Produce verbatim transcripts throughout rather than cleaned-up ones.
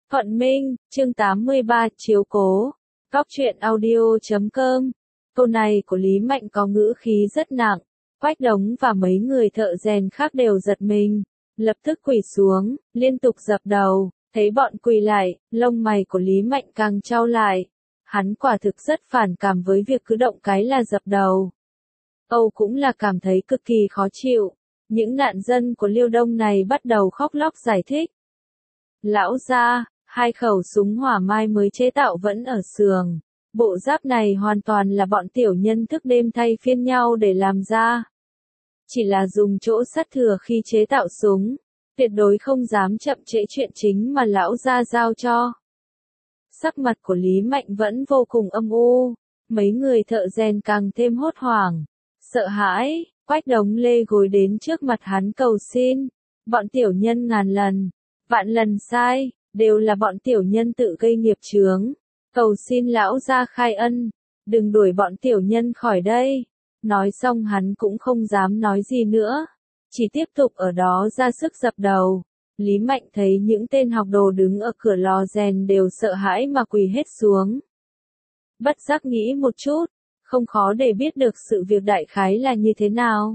Thuận Minh, chương tám mươi ba, chiếu cố. Góc truyện audio chấm com. Câu này của Lý Mạnh có ngữ khí rất nặng. Quách Đống và mấy người thợ rèn khác đều giật mình, lập tức quỳ xuống, liên tục dập đầu. Thấy bọn quỳ lại, lông mày của Lý Mạnh càng chau lại. Hắn quả thực rất phản cảm với việc cứ động cái là dập đầu. Âu cũng là cảm thấy cực kỳ khó chịu. Những nạn dân của Liêu Đông này bắt đầu khóc lóc giải thích. Lão gia, hai khẩu súng hỏa mai mới chế tạo vẫn ở xưởng. Bộ giáp này hoàn toàn là bọn tiểu nhân thức đêm thay phiên nhau để làm ra. Chỉ là dùng chỗ sắt thừa khi chế tạo súng. Tuyệt đối không dám chậm trễ chuyện chính mà lão gia giao cho. Sắc mặt của Lý Mạnh vẫn vô cùng âm u. Mấy người thợ rèn càng thêm hốt hoảng. Sợ hãi, Quách Đống lê gối đến trước mặt hắn cầu xin. Bọn tiểu nhân ngàn lần, vạn lần sai, đều là bọn tiểu nhân tự gây nghiệp chướng. Cầu xin lão gia khai ân, đừng đuổi bọn tiểu nhân khỏi đây. Nói xong hắn cũng không dám nói gì nữa, chỉ tiếp tục ở đó ra sức dập đầu. Lý Mạnh thấy những tên học đồ đứng ở cửa lò rèn đều sợ hãi mà quỳ hết xuống. Bất giác nghĩ một chút, không khó để biết được sự việc đại khái là như thế nào.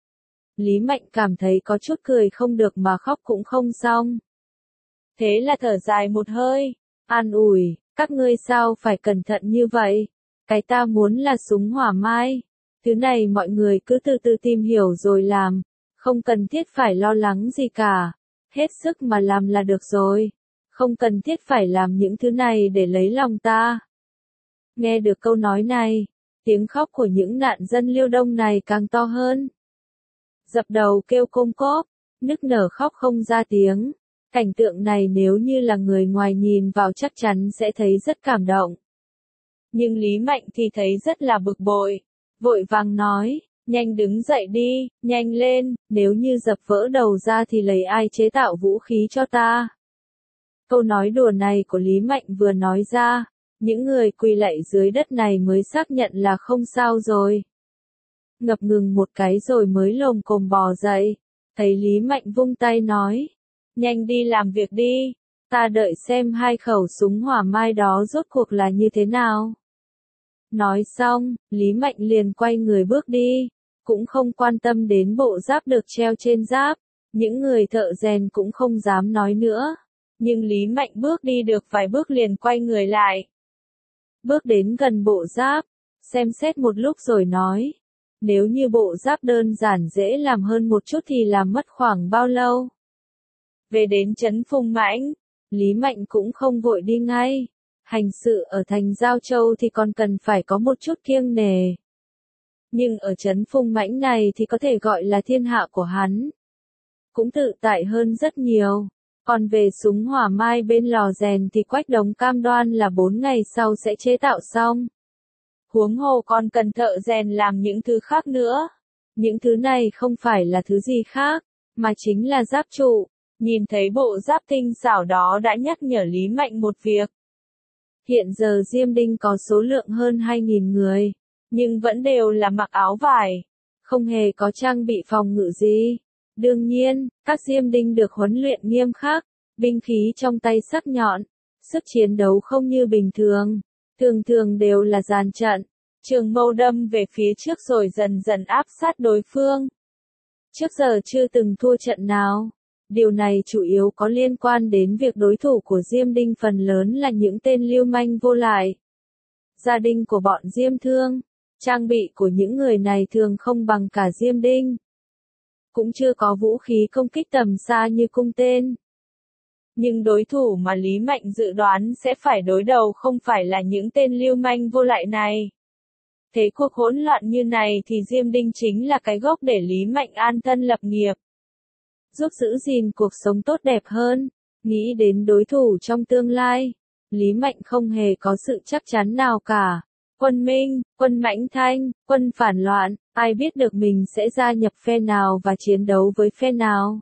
Lý Mạnh cảm thấy có chút cười không được mà khóc cũng không xong. Thế là thở dài một hơi, an ủi, các ngươi sao phải cẩn thận như vậy? Cái ta muốn là súng hỏa mai. Thứ này mọi người cứ từ từ tìm hiểu rồi làm, không cần thiết phải lo lắng gì cả. Hết sức mà làm là được rồi. Không cần thiết phải làm những thứ này để lấy lòng ta. Nghe được câu nói này, tiếng khóc của những nạn dân Liêu Đông này càng to hơn. Dập đầu kêu côm cóp, nức nở khóc không ra tiếng. Cảnh tượng này nếu như là người ngoài nhìn vào chắc chắn sẽ thấy rất cảm động. Nhưng Lý Mạnh thì thấy rất là bực bội. Vội vàng nói, nhanh đứng dậy đi, nhanh lên, nếu như dập vỡ đầu ra thì lấy ai chế tạo vũ khí cho ta. Câu nói đùa này của Lý Mạnh vừa nói ra, những người quỳ lạy dưới đất này mới xác nhận là không sao rồi. Ngập ngừng một cái rồi mới lồm cồm bò dậy, thấy Lý Mạnh vung tay nói, nhanh đi làm việc đi, ta đợi xem hai khẩu súng hỏa mai đó rốt cuộc là như thế nào. Nói xong, Lý Mạnh liền quay người bước đi, cũng không quan tâm đến bộ giáp được treo trên giáp, những người thợ rèn cũng không dám nói nữa. Nhưng Lý Mạnh bước đi được vài bước liền quay người lại. Bước đến gần bộ giáp, xem xét một lúc rồi nói, nếu như bộ giáp đơn giản dễ làm hơn một chút thì làm mất khoảng bao lâu? Về đến trấn Phùng Mãnh, Lý Mạnh cũng không vội đi ngay. Hành sự ở thành Giao Châu thì còn cần phải có một chút kiêng nề. Nhưng ở trấn Phùng Mãnh này thì có thể gọi là thiên hạ của hắn. Cũng tự tại hơn rất nhiều. Còn về súng hỏa mai bên lò rèn thì Quách Đống cam đoan là bốn ngày sau sẽ chế tạo xong. Huống hồ còn cần thợ rèn làm những thứ khác nữa. Những thứ này không phải là thứ gì khác, mà chính là giáp trụ. Nhìn thấy bộ giáp tinh xảo đó đã nhắc nhở Lý Mạnh một việc. Hiện giờ Diêm Đinh có số lượng hơn hai nghìn người, nhưng vẫn đều là mặc áo vải, không hề có trang bị phòng ngự gì. Đương nhiên, các Diêm Đinh được huấn luyện nghiêm khắc, binh khí trong tay sắc nhọn, sức chiến đấu không như bình thường, thường thường đều là dàn trận, trường mâu đâm về phía trước rồi dần dần áp sát đối phương. Trước giờ chưa từng thua trận nào. Điều này chủ yếu có liên quan đến việc đối thủ của Diêm Đinh phần lớn là những tên lưu manh vô lại. Gia đình của bọn Diêm Thương, trang bị của những người này thường không bằng cả Diêm Đinh. Cũng chưa có vũ khí công kích tầm xa như cung tên. Nhưng đối thủ mà Lý Mạnh dự đoán sẽ phải đối đầu không phải là những tên lưu manh vô lại này. Thế cuộc hỗn loạn như này thì Diêm Đinh chính là cái gốc để Lý Mạnh an thân lập nghiệp. Giúp giữ gìn cuộc sống tốt đẹp hơn, nghĩ đến đối thủ trong tương lai, Lý Mạnh không hề có sự chắc chắn nào cả. Quân Minh, quân Mãnh Thanh, quân phản loạn, ai biết được mình sẽ gia nhập phe nào và chiến đấu với phe nào.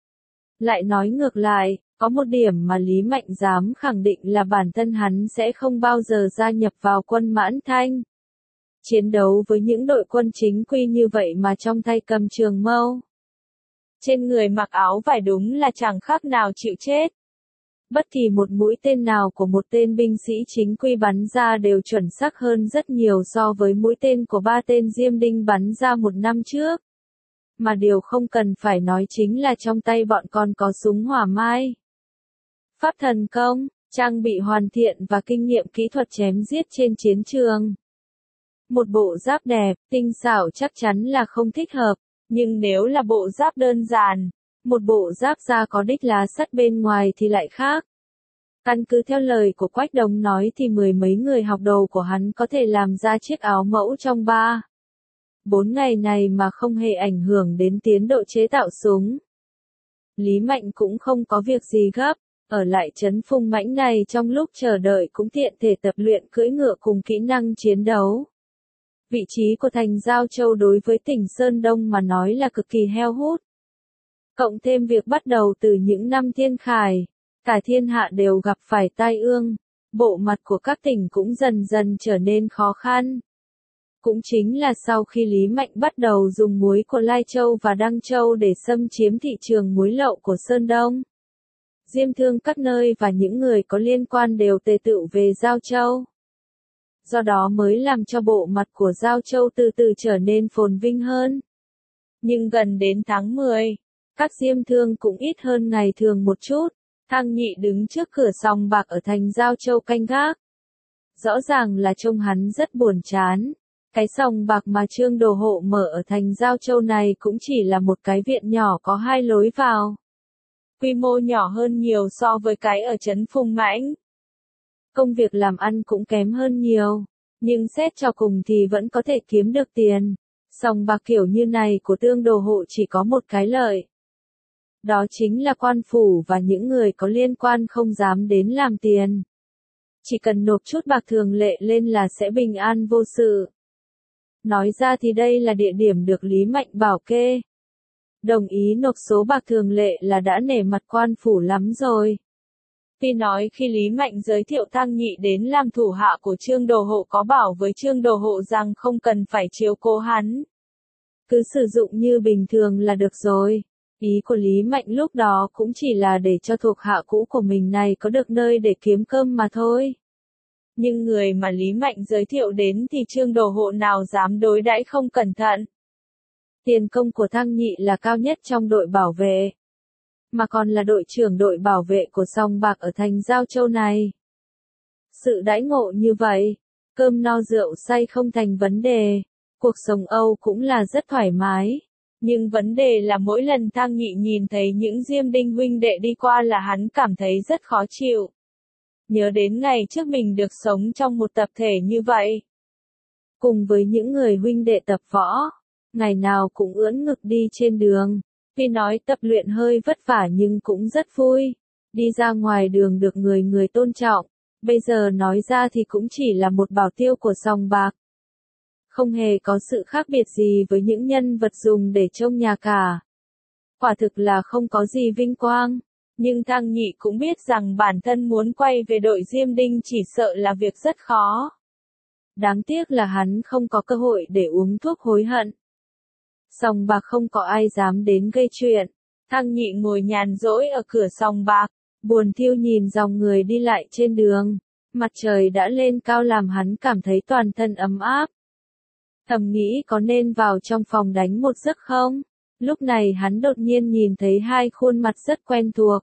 Lại nói ngược lại, có một điểm mà Lý Mạnh dám khẳng định là bản thân hắn sẽ không bao giờ gia nhập vào quân Mãn Thanh. Chiến đấu với những đội quân chính quy như vậy mà trong tay cầm trường mâu. Trên người mặc áo vải đúng là chẳng khác nào chịu chết. Bất kỳ một mũi tên nào của một tên binh sĩ chính quy bắn ra đều chuẩn xác hơn rất nhiều so với mũi tên của ba tên Diêm Đinh bắn ra một năm trước. Mà điều không cần phải nói chính là trong tay bọn còn có súng hỏa mai. Pháp thần công, trang bị hoàn thiện và kinh nghiệm kỹ thuật chém giết trên chiến trường. Một bộ giáp đẹp, tinh xảo chắc chắn là không thích hợp, nhưng nếu là bộ giáp đơn giản, một bộ giáp da có đích lá sắt bên ngoài thì lại khác. Căn cứ theo lời của Quách Đống nói thì mười mấy người học đồ của hắn có thể làm ra chiếc áo mẫu trong ba, bốn ngày này mà không hề ảnh hưởng đến tiến độ chế tạo súng. Lý Mạnh cũng không có việc gì gấp, ở lại trấn Phùng Mãnh này trong lúc chờ đợi cũng tiện thể tập luyện cưỡi ngựa cùng kỹ năng chiến đấu. Vị trí của thành Giao Châu đối với tỉnh Sơn Đông mà nói là cực kỳ heo hút. Cộng thêm việc bắt đầu từ những năm thiên khải, cả thiên hạ đều gặp phải tai ương, bộ mặt của các tỉnh cũng dần dần trở nên khó khăn. Cũng chính là sau khi Lý Mạnh bắt đầu dùng muối của Lai Châu và Đăng Châu để xâm chiếm thị trường muối lậu của Sơn Đông. Diêm thương các nơi và những người có liên quan đều tề tựu về Giao Châu. Do đó mới làm cho bộ mặt của Giao Châu từ từ trở nên phồn vinh hơn. Nhưng gần đến tháng mười, các diêm thương cũng ít hơn ngày thường một chút. Thang Nhị đứng trước cửa sòng bạc ở thành Giao Châu canh gác. Rõ ràng là trông hắn rất buồn chán. Cái sòng bạc mà Trương Đồ Hộ mở ở thành Giao Châu này cũng chỉ là một cái viện nhỏ có hai lối vào. Quy mô nhỏ hơn nhiều so với cái ở trấn Phùng Mãnh. Công việc làm ăn cũng kém hơn nhiều, nhưng xét cho cùng thì vẫn có thể kiếm được tiền. Sòng bạc kiểu như này của Trương Đồ Hộ chỉ có một cái lợi. Đó chính là quan phủ và những người có liên quan không dám đến làm tiền. Chỉ cần nộp chút bạc thường lệ lên là sẽ bình an vô sự. Nói ra thì đây là địa điểm được Lý Mạnh bảo kê. Đồng ý nộp số bạc thường lệ là đã nể mặt quan phủ lắm rồi. Tuy nói khi Lý Mạnh giới thiệu Thang Nhị đến làm thủ hạ của Trương Đồ Hộ có bảo với Trương Đồ Hộ rằng không cần phải chiếu cố hắn. Cứ sử dụng như bình thường là được rồi. Ý của Lý Mạnh lúc đó cũng chỉ là để cho thuộc hạ cũ của mình này có được nơi để kiếm cơm mà thôi. Nhưng người mà Lý Mạnh giới thiệu đến thì Trương Đồ Hộ nào dám đối đãi không cẩn thận. Tiền công của Thang Nhị là cao nhất trong đội bảo vệ, mà còn là đội trưởng đội bảo vệ của sòng bạc ở thành Giao Châu này. Sự đãi ngộ như vậy, cơm no rượu say không thành vấn đề, cuộc sống Âu cũng là rất thoải mái. Nhưng vấn đề là mỗi lần Thang Nhị nhìn thấy những Diêm Đinh huynh đệ đi qua là hắn cảm thấy rất khó chịu. Nhớ đến ngày trước mình được sống trong một tập thể như vậy. Cùng với những người huynh đệ tập võ, ngày nào cũng ưỡn ngực đi trên đường. Tuy nói tập luyện hơi vất vả nhưng cũng rất vui. Đi ra ngoài đường được người người tôn trọng. Bây giờ nói ra thì cũng chỉ là một bảo tiêu của sòng bạc. Không hề có sự khác biệt gì với những nhân vật dùng để trông nhà cả. Quả thực là không có gì vinh quang. Nhưng Thang Nhị cũng biết rằng bản thân muốn quay về đội Diêm Đinh chỉ sợ là việc rất khó. Đáng tiếc là hắn không có cơ hội để uống thuốc hối hận. Sòng bạc không có ai dám đến gây chuyện. Thang Nhị ngồi nhàn rỗi ở cửa sòng bạc, buồn thiu nhìn dòng người đi lại trên đường. Mặt trời đã lên cao làm hắn cảm thấy toàn thân ấm áp. Thầm nghĩ có nên vào trong phòng đánh một giấc không? Lúc này hắn đột nhiên nhìn thấy hai khuôn mặt rất quen thuộc.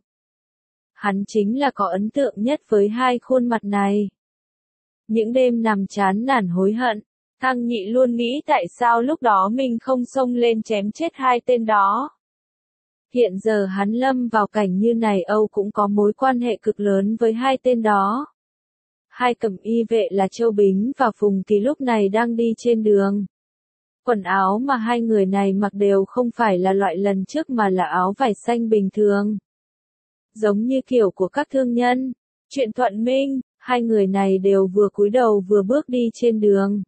Hắn chính là có ấn tượng nhất với hai khuôn mặt này. Những đêm nằm chán nản hối hận, Thang Nhị luôn nghĩ tại sao lúc đó mình không xông lên chém chết hai tên đó. Hiện giờ hắn lâm vào cảnh như này Âu cũng có mối quan hệ cực lớn với hai tên đó. Hai cẩm y vệ là Châu Bính và Phùng Kỳ lúc này đang đi trên đường. Quần áo mà hai người này mặc đều không phải là loại lần trước mà là áo vải xanh bình thường. Giống như kiểu của các thương nhân. Chuyện Thuận Minh, hai người này đều vừa cúi đầu vừa bước đi trên đường.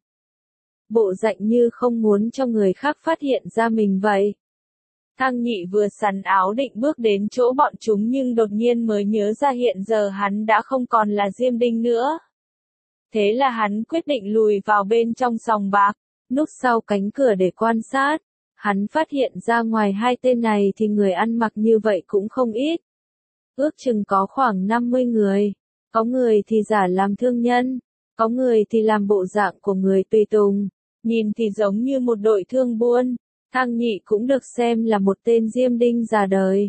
Bộ dạng như không muốn cho người khác phát hiện ra mình vậy. Thang Nhị vừa sắn áo định bước đến chỗ bọn chúng nhưng đột nhiên mới nhớ ra hiện giờ hắn đã không còn là Diêm Đinh nữa. Thế là hắn quyết định lùi vào bên trong sòng bạc, núp sau cánh cửa để quan sát. Hắn phát hiện ra ngoài hai tên này thì người ăn mặc như vậy cũng không ít. ước chừng có khoảng năm mươi người. Có người thì giả làm thương nhân, có người thì làm bộ dạng của người tùy tùng, nhìn thì giống như một đội thương buôn. Thang Nhị cũng được xem là một tên diêm đinh già đời.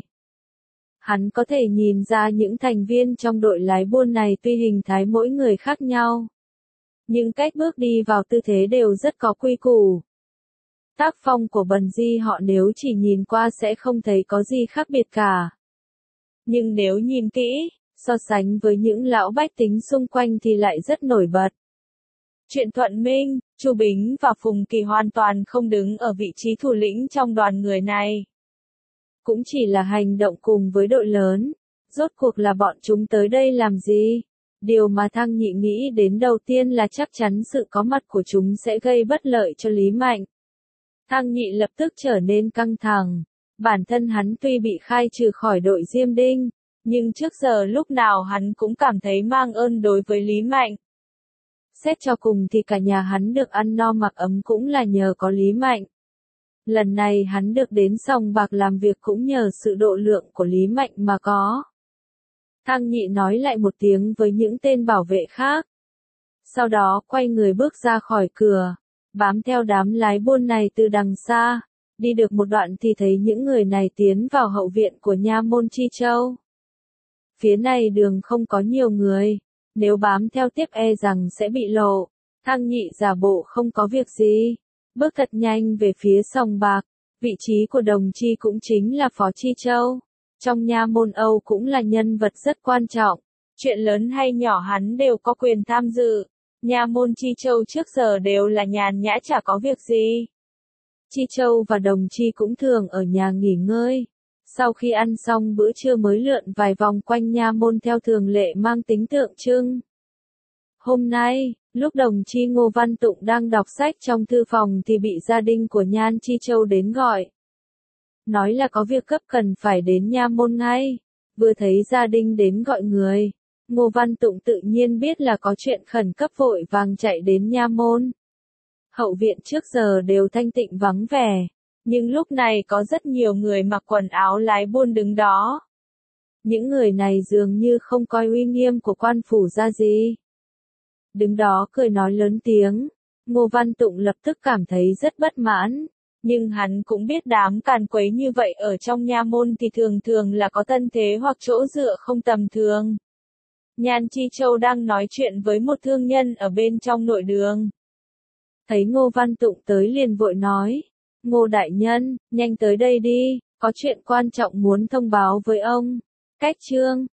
Hắn có thể nhìn ra những thành viên trong đội lái buôn này tuy hình thái mỗi người khác nhau, nhưng cách bước đi vào tư thế đều rất có quy củ. Tác phong của bần di họ nếu chỉ nhìn qua sẽ không thấy có gì khác biệt cả. Nhưng nếu nhìn kỹ, so sánh với những lão bách tính xung quanh thì lại rất nổi bật. Chuyện Thuận Minh, Chu Bính và Phùng Kỳ hoàn toàn không đứng ở vị trí thủ lĩnh trong đoàn người này. Cũng chỉ là hành động cùng với đội lớn. Rốt cuộc là bọn chúng tới đây làm gì? Điều mà Thang Nhị nghĩ đến đầu tiên là chắc chắn sự có mặt của chúng sẽ gây bất lợi cho Lý Mạnh. Thang Nhị lập tức trở nên căng thẳng. Bản thân hắn tuy bị khai trừ khỏi đội Diêm Đinh, nhưng trước giờ lúc nào hắn cũng cảm thấy mang ơn đối với Lý Mạnh. Xét cho cùng thì cả nhà hắn được ăn no mặc ấm cũng là nhờ có Lý Mạnh. Lần này hắn được đến sòng bạc làm việc cũng nhờ sự độ lượng của Lý Mạnh mà có. Thang Nhị nói lại một tiếng với những tên bảo vệ khác. Sau đó quay người bước ra khỏi cửa, bám theo đám lái buôn này từ đằng xa. Đi được một đoạn thì thấy những người này tiến vào hậu viện của nha môn Chi Châu. Phía này đường không có nhiều người, nếu bám theo tiếp e rằng sẽ bị lộ. Thang Nhị giả bộ không có việc gì, bước thật nhanh về phía sòng bạc. Vị trí của đồng chi cũng chính là Phó Chi Châu. Trong nha môn Âu cũng là nhân vật rất quan trọng. Chuyện lớn hay nhỏ hắn đều có quyền tham dự. Nha môn Chi Châu trước giờ đều là nhàn nhã chả có việc gì. Chi Châu và đồng chi cũng thường ở nhà nghỉ ngơi. Sau khi ăn xong bữa trưa mới lượn vài vòng quanh nha môn theo thường lệ mang tính tượng trưng. Hôm nay, lúc đồng chi Ngô Văn Tụng đang đọc sách trong thư phòng thì bị gia đình của Nhan Chi Châu đến gọi. Nói là có việc cấp cần phải đến nha môn ngay. Vừa thấy gia đình đến gọi người, Ngô Văn Tụng tự nhiên biết là có chuyện khẩn cấp vội vàng chạy đến nha môn. Hậu viện trước giờ đều thanh tịnh vắng vẻ, nhưng lúc này có rất nhiều người mặc quần áo lái buôn đứng đó. Những người này dường như không coi uy nghiêm của quan phủ ra gì. Đứng đó cười nói lớn tiếng, Ngô Văn Tụng lập tức cảm thấy rất bất mãn, nhưng hắn cũng biết đám càn quấy như vậy ở trong nha môn thì thường thường là có thân thế hoặc chỗ dựa không tầm thường. Nhan Chi Châu đang nói chuyện với một thương nhân ở bên trong nội đường. Thấy Ngô Văn Tụng tới liền vội nói, Ngô đại nhân, nhanh tới đây đi, có chuyện quan trọng muốn thông báo với ông. Cách chương